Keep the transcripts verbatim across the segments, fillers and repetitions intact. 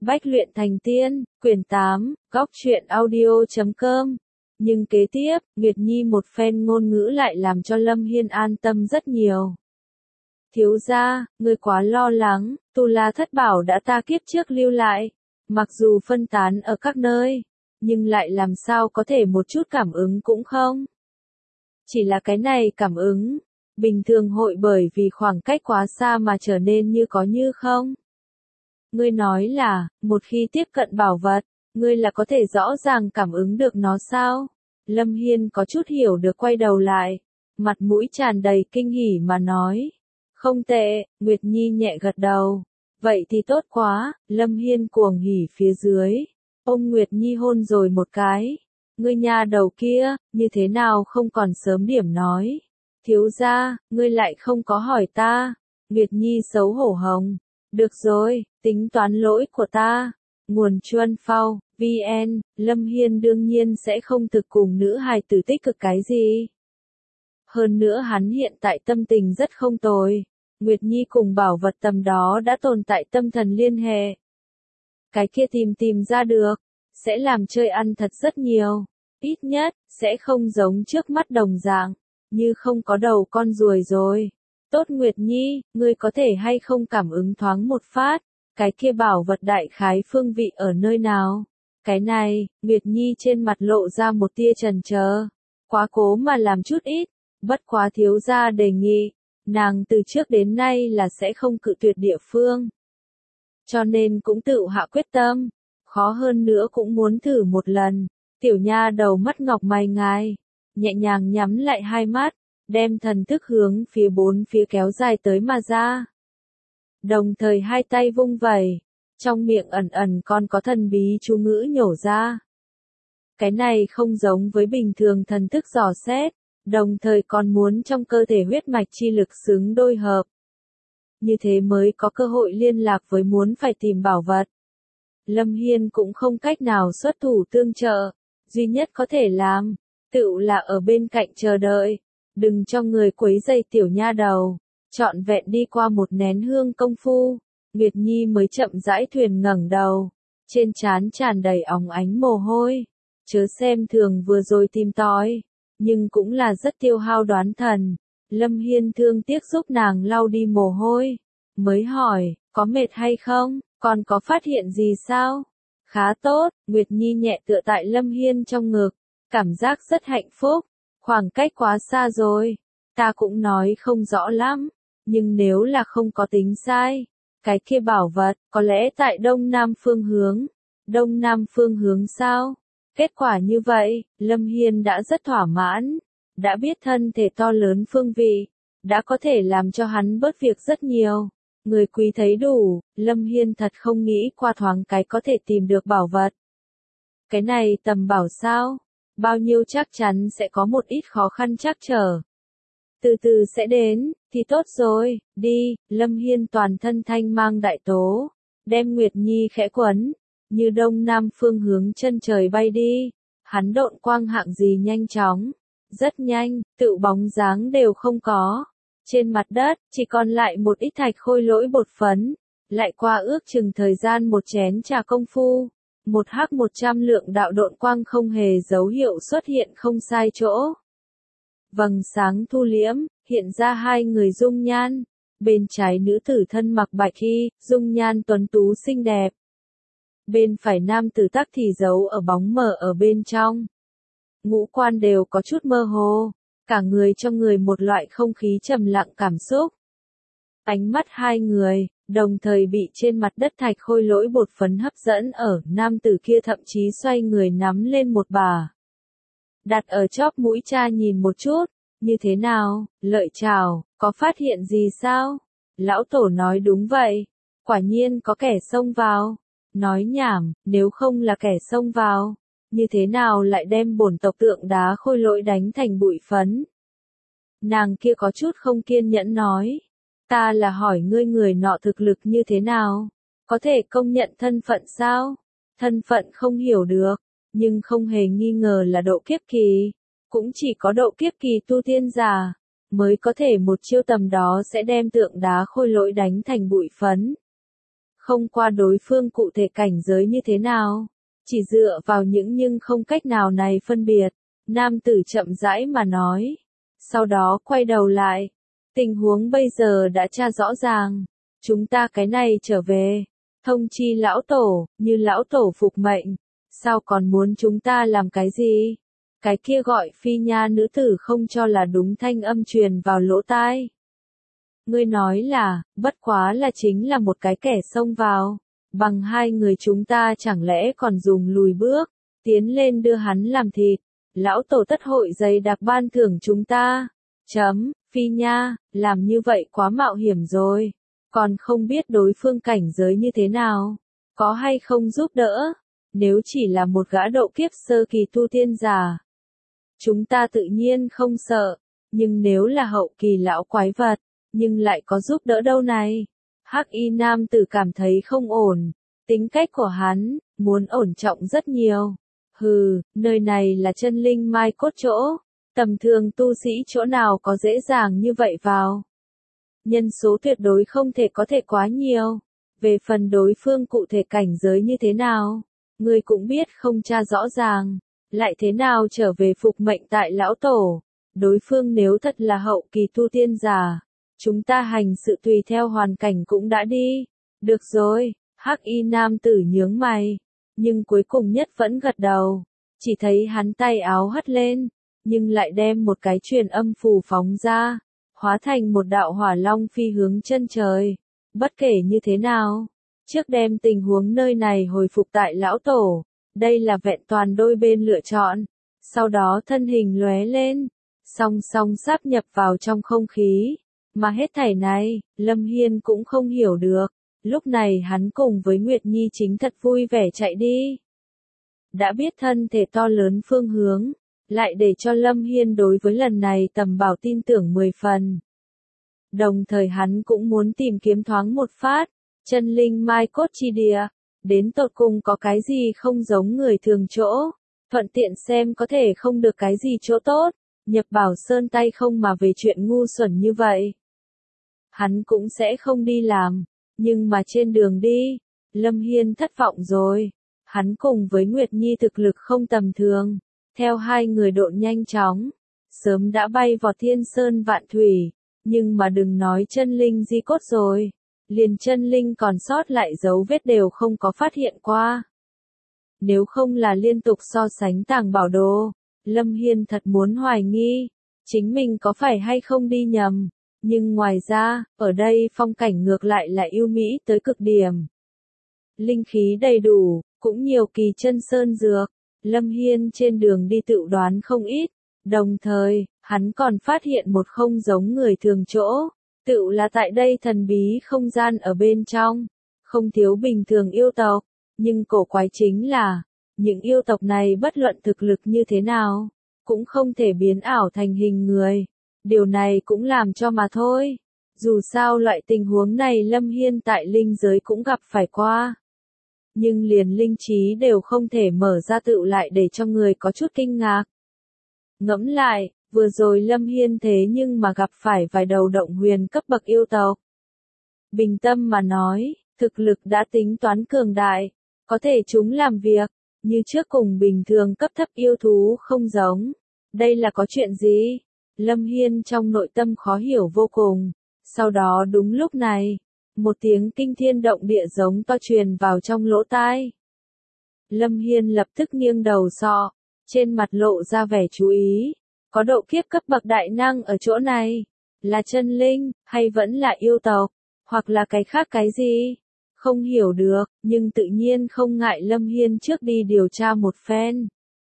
Bách luyện thành tiên, quyển tám, góc truyện audio chấm com. Nhưng kế tiếp, Nguyệt Nhi một phen ngôn ngữ lại làm cho Lâm Hiên an tâm rất nhiều. Thiếu gia, ngươi quá lo lắng, Tu La thất bảo đã ta kiếp trước lưu lại. Mặc dù phân tán ở các nơi, nhưng lại làm sao có thể một chút cảm ứng cũng không. Chỉ là cái này cảm ứng, bình thường hội bởi vì khoảng cách quá xa mà trở nên như có như không. Ngươi nói là, một khi tiếp cận bảo vật, ngươi là có thể rõ ràng cảm ứng được nó sao? Lâm Hiên có chút hiểu được quay đầu lại, mặt mũi tràn đầy kinh hỉ mà nói. Không tệ, Nguyệt Nhi nhẹ gật đầu. Vậy thì tốt quá, Lâm Hiên cuồng hỉ phía dưới. Ông Nguyệt Nhi hôn rồi một cái. Ngươi nhà đầu kia, như thế nào không còn sớm điểm nói. Thiếu gia, ngươi lại không có hỏi ta. Nguyệt Nhi xấu hổ hồng. Được rồi, tính toán lỗi của ta. Nguồn Chuân Phao, vê en, Lâm Hiên đương nhiên sẽ không thực cùng nữ hài tử tích cực cái gì. Hơn nữa hắn hiện tại tâm tình rất không tồi. Nguyệt Nhi cùng bảo vật tầm đó đã tồn tại tâm thần liên hệ. Cái kia tìm tìm ra được, sẽ làm chơi ăn thật rất nhiều. Ít nhất, sẽ không giống trước mắt đồng dạng, như không có đầu con ruồi rồi. Tốt Nguyệt Nhi, ngươi có thể hay không cảm ứng thoáng một phát, cái kia bảo vật đại khái phương vị ở nơi nào? Cái này, Nguyệt Nhi trên mặt lộ ra một tia chần chờ. Quá cố mà làm chút ít, bất quá thiếu gia đề nghị, nàng từ trước đến nay là sẽ không cự tuyệt địa phương. Cho nên cũng tự hạ quyết tâm, khó hơn nữa cũng muốn thử một lần. Tiểu nha đầu mắt ngọc mày ngài, nhẹ nhàng nhắm lại hai mắt, đem thần thức hướng phía bốn phía kéo dài tới mà ra. Đồng thời hai tay vung vẩy, trong miệng ẩn ẩn còn có thần bí chú ngữ nhổ ra. Cái này không giống với bình thường thần thức dò xét, đồng thời còn muốn trong cơ thể huyết mạch chi lực xứng đôi hợp. Như thế mới có cơ hội liên lạc với muốn phải tìm bảo vật. Lâm Hiên cũng không cách nào xuất thủ tương trợ, duy nhất có thể làm, tự là ở bên cạnh chờ đợi, đừng cho người quấy rầy tiểu nha đầu. Trọn vẹn đi qua một nén hương công phu, Nguyệt Nhi mới chậm rãi thuyền ngẩng đầu, trên trán tràn đầy óng ánh mồ hôi. Chớ xem thường vừa rồi tìm tòi, nhưng cũng là rất tiêu hao đoán thần. Lâm Hiên thương tiếc giúp nàng lau đi mồ hôi, mới hỏi, có mệt hay không, còn có phát hiện gì sao? Khá tốt, Nguyệt Nhi nhẹ tựa tại Lâm Hiên trong ngực, cảm giác rất hạnh phúc, khoảng cách quá xa rồi, ta cũng nói không rõ lắm, nhưng nếu là không có tính sai, cái kia bảo vật, có lẽ tại đông nam phương hướng, đông nam phương hướng sao? Kết quả như vậy, Lâm Hiên đã rất thỏa mãn, đã biết thân thể to lớn phương vị, đã có thể làm cho hắn bớt việc rất nhiều. Người quý thấy đủ, Lâm Hiên thật không nghĩ qua thoáng cái có thể tìm được bảo vật. Cái này tầm bảo sao? Bao nhiêu chắc chắn sẽ có một ít khó khăn trắc trở. Từ từ sẽ đến, thì tốt rồi, đi, Lâm Hiên toàn thân thanh mang đại tố, đem Nguyệt Nhi khẽ quấn, như đông nam phương hướng chân trời bay đi, hắn độn quang hạng gì nhanh chóng, rất nhanh, tự bóng dáng đều không có. Trên mặt đất, chỉ còn lại một ít thạch khôi lỗi bột phấn, lại qua ước chừng thời gian một chén trà công phu, một hắc một trăm lượng đạo độn quang không hề dấu hiệu xuất hiện không sai chỗ. Vầng sáng thu liễm, hiện ra hai người dung nhan, bên trái nữ tử thân mặc bạch y, dung nhan tuấn tú xinh đẹp. Bên phải nam tử tắc thì giấu ở bóng mờ ở bên trong. Ngũ quan đều có chút mơ hồ, cả người trong người một loại không khí trầm lặng cảm xúc. Ánh mắt hai người, đồng thời bị trên mặt đất thạch khôi lỗi bột phấn hấp dẫn ở, nam tử kia thậm chí xoay người nắm lên một bà. Đặt ở chóp mũi cha nhìn một chút, như thế nào, lợi chào, có phát hiện gì sao? Lão tổ nói đúng vậy, quả nhiên có kẻ xông vào. Nói nhảm, nếu không là kẻ xông vào, như thế nào lại đem bổn tộc tượng đá khôi lỗi đánh thành bụi phấn? Nàng kia có chút không kiên nhẫn nói, ta là hỏi ngươi người nọ thực lực như thế nào? Có thể công nhận thân phận sao? Thân phận không hiểu được, nhưng không hề nghi ngờ là độ kiếp kỳ, cũng chỉ có độ kiếp kỳ tu tiên giả, mới có thể một chiêu tầm đó sẽ đem tượng đá khôi lỗi đánh thành bụi phấn. không qua đối phương cụ thể cảnh giới như thế nào. Chỉ dựa vào những nhưng không cách nào này phân biệt, nam tử chậm rãi mà nói. Sau đó quay đầu lại, tình huống bây giờ đã tra rõ ràng, chúng ta cái này trở về, thông chi lão tổ, như lão tổ phục mệnh, sao còn muốn chúng ta làm cái gì? Cái kia gọi Phi Nha nữ tử không cho là đúng, thanh âm truyền vào lỗ tai. Ngươi nói là, bất quá là chính là một cái kẻ xông vào, bằng hai người chúng ta chẳng lẽ còn dùng lùi bước, tiến lên đưa hắn làm thịt, lão tổ tất hội dày đặc ban thưởng chúng ta. Chấm, Phi Nha, làm như vậy quá mạo hiểm rồi, còn không biết đối phương cảnh giới như thế nào, có hay không giúp đỡ, nếu chỉ là một gã độ kiếp sơ kỳ tu tiên giả. Chúng ta tự nhiên không sợ, nhưng nếu là hậu kỳ lão quái vật, nhưng lại có giúp đỡ đâu này. Hắc y nam tử cảm thấy không ổn, tính cách của hắn, muốn ổn trọng rất nhiều. Hừ, nơi này là chân linh mai cốt chỗ, tầm thường tu sĩ chỗ nào có dễ dàng như vậy vào. Nhân số tuyệt đối không thể có thể quá nhiều, về phần đối phương cụ thể cảnh giới như thế nào, người cũng biết không tra rõ ràng, lại thế nào trở về phục mệnh tại lão tổ. Đối phương nếu thật là hậu kỳ tu tiên giả, chúng ta hành sự tùy theo hoàn cảnh cũng đã đi. Được rồi, Hắc y nam tử nhướng mày, nhưng cuối cùng nhất vẫn gật đầu, chỉ thấy hắn tay áo hất lên, nhưng lại đem một cái truyền âm phù phóng ra, hóa thành một đạo hỏa long phi hướng chân trời. Bất kể như thế nào, trước đem tình huống nơi này hồi phục tại lão tổ, đây là vẹn toàn đôi bên lựa chọn. Sau đó thân hình lóe lên, song song sáp nhập vào trong không khí, mà hết thảy này, Lâm Hiên cũng không hiểu được. Lúc này hắn cùng với Nguyệt Nhi chính thật vui vẻ chạy đi. Đã biết thân thể to lớn phương hướng, lại để cho Lâm Hiên đối với lần này tầm bảo tin tưởng mười phần. Đồng thời hắn cũng muốn tìm kiếm thoáng một phát, chân linh mai cốt chi địa, đến tột cùng có cái gì không giống người thường chỗ, thuận tiện xem có thể không được cái gì chỗ tốt, nhập bảo sơn tay không mà về chuyện ngu xuẩn như vậy. Hắn cũng sẽ không đi làm, nhưng mà trên đường đi, Lâm Hiên thất vọng rồi, hắn cùng với Nguyệt Nhi thực lực không tầm thường, theo hai người độ nhanh chóng, sớm đã bay vào thiên sơn vạn thủy, nhưng mà đừng nói chân linh di cốt rồi, liền chân linh còn sót lại dấu vết đều không có phát hiện qua. Nếu không là liên tục so sánh tàng bảo đồ, Lâm Hiên thật muốn hoài nghi, chính mình có phải hay không đi nhầm, nhưng ngoài ra, ở đây phong cảnh ngược lại là yêu mỹ tới cực điểm. Linh khí đầy đủ, cũng nhiều kỳ chân sơn dược, Lâm Hiên trên đường đi tự đoán không ít, đồng thời, hắn còn phát hiện một không giống người thường chỗ, tự là tại đây thần bí không gian ở bên trong, không thiếu bình thường yêu tộc, nhưng cổ quái chính là, những yêu tộc này bất luận thực lực như thế nào, cũng không thể biến ảo thành hình người, điều này cũng làm cho mà thôi, dù sao loại tình huống này Lâm Hiên tại linh giới cũng gặp phải qua. Nhưng liền linh trí đều không thể mở ra tự lại để cho người có chút kinh ngạc. Ngẫm lại, vừa rồi Lâm Hiên thế nhưng mà gặp phải vài đầu động huyền cấp bậc yêu tộc. Bình tâm mà nói, thực lực đã tính toán cường đại, có thể chúng làm việc, như trước cùng bình thường cấp thấp yêu thú không giống. Đây là có chuyện gì? Lâm Hiên trong nội tâm khó hiểu vô cùng. Sau đó đúng lúc này, một tiếng kinh thiên động địa giống to truyền vào trong lỗ tai. Lâm Hiên lập tức nghiêng đầu sọ, trên mặt lộ ra vẻ chú ý. Có độ kiếp cấp bậc đại năng ở chỗ này, là chân linh, hay vẫn là yêu tộc, hoặc là cái khác cái gì? Không hiểu được, nhưng tự nhiên không ngại Lâm Hiên trước đi điều tra một phen.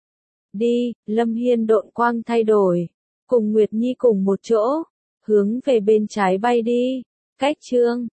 Đi, Lâm Hiên độn quang thay đổi, cùng Nguyệt Nhi cùng một chỗ, hướng về bên trái bay đi. Cách chương